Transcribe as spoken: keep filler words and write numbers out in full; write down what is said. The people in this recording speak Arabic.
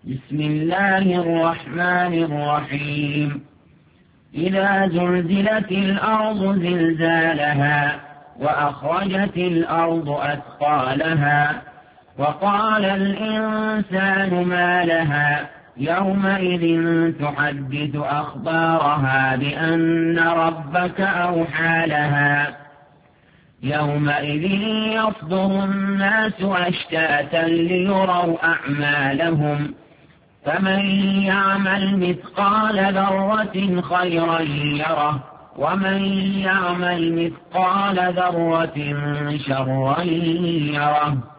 بسم الله الرحمن الرحيم إذا زلزلت الأرض زلزالها وأخرجت الأرض أثقالها وقال الإنسان ما لها يومئذ تحدث أخبارها بأن ربك أوحى لها يومئذ يصدر الناس أشتاتا ليروا أعمالهم فمن يعمل مثقال ذرة خيرا يره ومن يعمل مثقال ذرة شرا يره